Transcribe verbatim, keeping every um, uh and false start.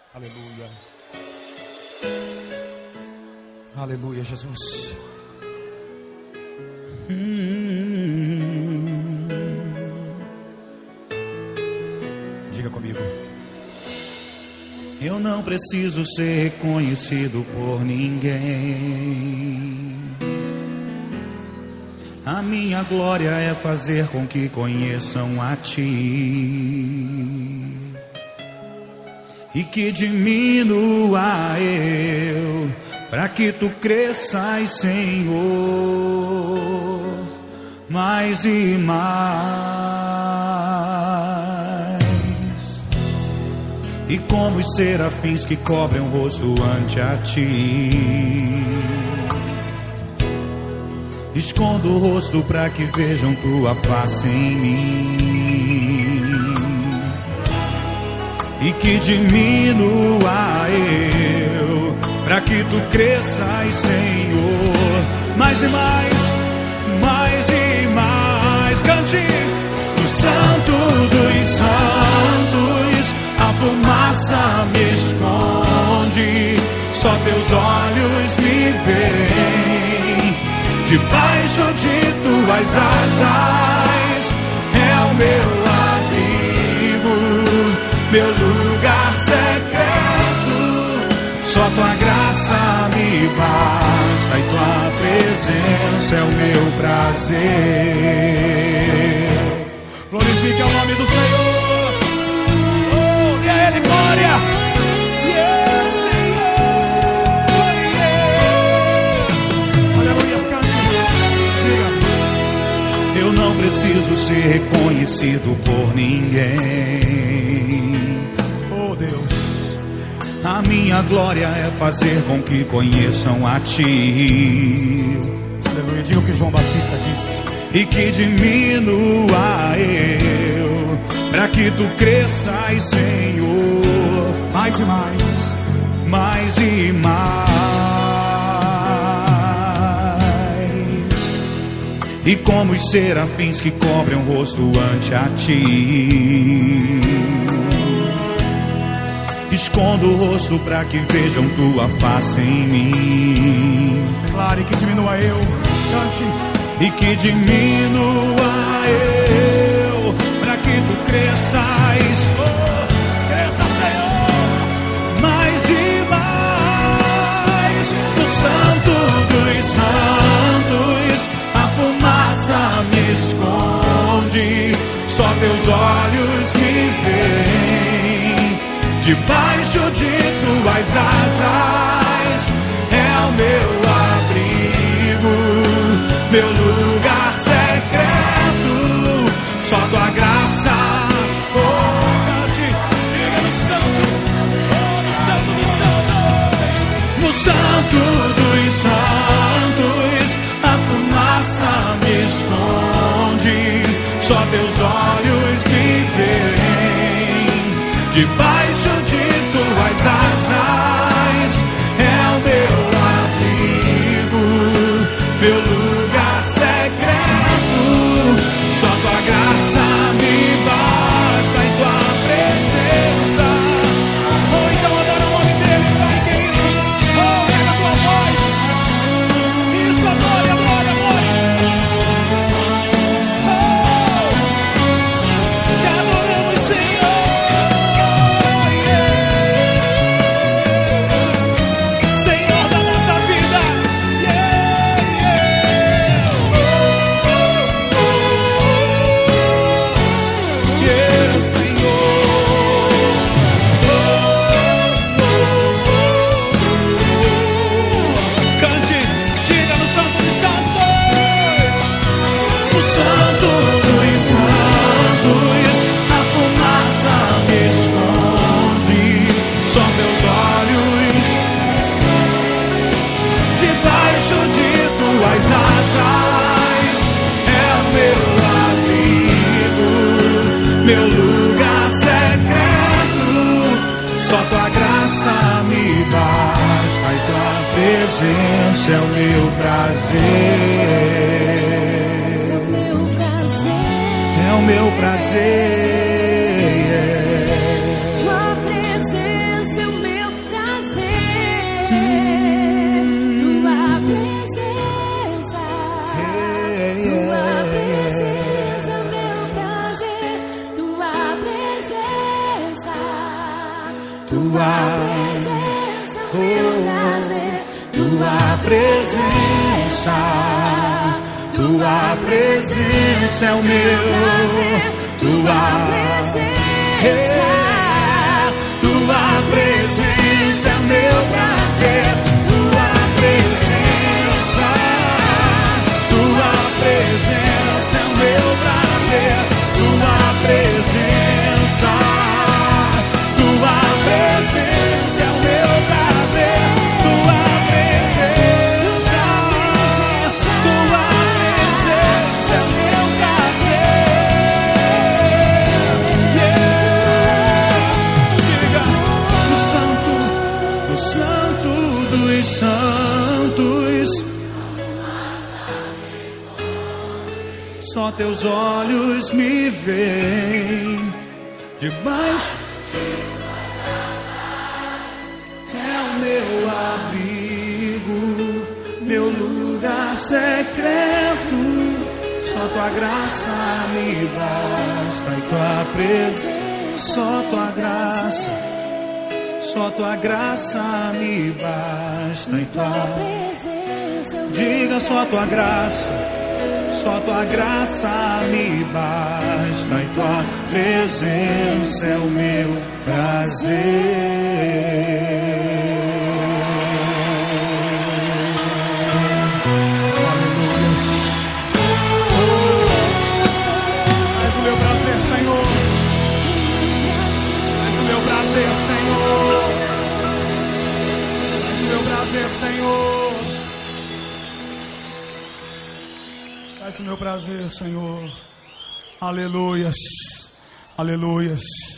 Aleluia. Aleluia, Jesus. Hum. Diga comigo. Eu não preciso ser reconhecido por ninguém. A minha glória é fazer com que conheçam a Ti, e que diminua eu, para que Tu cresças, Senhor, mais e mais. E como os serafins que cobrem o rosto ante a Ti, escondo o rosto para que vejam Tua face em mim, e que diminua eu, para que Tu cresças, Senhor, mais e mais, mais e mais. Cante. No Santo dos Santos, a fumaça me esconde, só Teus olhos me veem. Debaixo de Tuas asas é o meu abrigo, meu lugar secreto. Só Tua graça me basta, e Tua presença é o meu prazer. Glorifique o nome do Senhor. Oh, e a Ele glória. Yeah, Senhor. Yeah. Aleluia, cante. Diga. Eu não preciso ser reconhecido por ninguém. Oh, Deus. A minha glória é fazer com que conheçam a Ti. Aleluia, diga o que João Batista disse. E que diminua eu, para que Tu cresças, Senhor, mais e mais, mais e mais. E como os serafins que cobrem o rosto ante a Ti, escondo o rosto para que vejam Tua face em mim. Declare que diminua eu, cante. E que diminua eu, para que Tu cresças, oh, cresça, Senhor, mais e mais. Do Santo dos Santos, a fumaça me esconde, só Teus olhos me veem. Debaixo de Tuas asas é o meu abrigo, meu lugar secreto. Só Tua graça, oh, cante, diga no Santo, oh, no Santo dos Santos. No Santo dos Santos, a fumaça me esconde, só Teus olhos me veem. Debaixo de Tuas asas é o meu abrigo, meu lugar secreto. Só Tua graça me basta, e Tua presença. Oh, então adora o nome dEle, vai, querido. Oh, pega a tua voz. Isso, adore, adore, adore. Oh, te adoramos, Senhor. Yeah. Senhor da nossa vida. Meu lugar secreto, só Tua graça me basta, e Tua presença é o meu prazer. É o meu prazer. Tua presença é o meu tua presença, meu prazer. tua presença, tua presença é o meu, tua presença, tua presença é o meu prazer, tua presença, tua presença é o meu prazer, tua presença, tua presença é o meu prazer, tua presença, tua presença é o meu prazer. Yeah. Diga, o santo, o santo dos santos, só teus olhos me veem debaixo. É o meu abrigo, meu lugar secreto. Só tua graça me basta e tua presença. Só tua graça, só tua graça me basta e tua presença. Diga só tua graça, só tua graça me basta e tua presença é o meu prazer. És o meu prazer, Senhor. És o meu prazer, Senhor. És o meu prazer, Senhor. És o meu prazer, Senhor. Aleluias. Aleluias.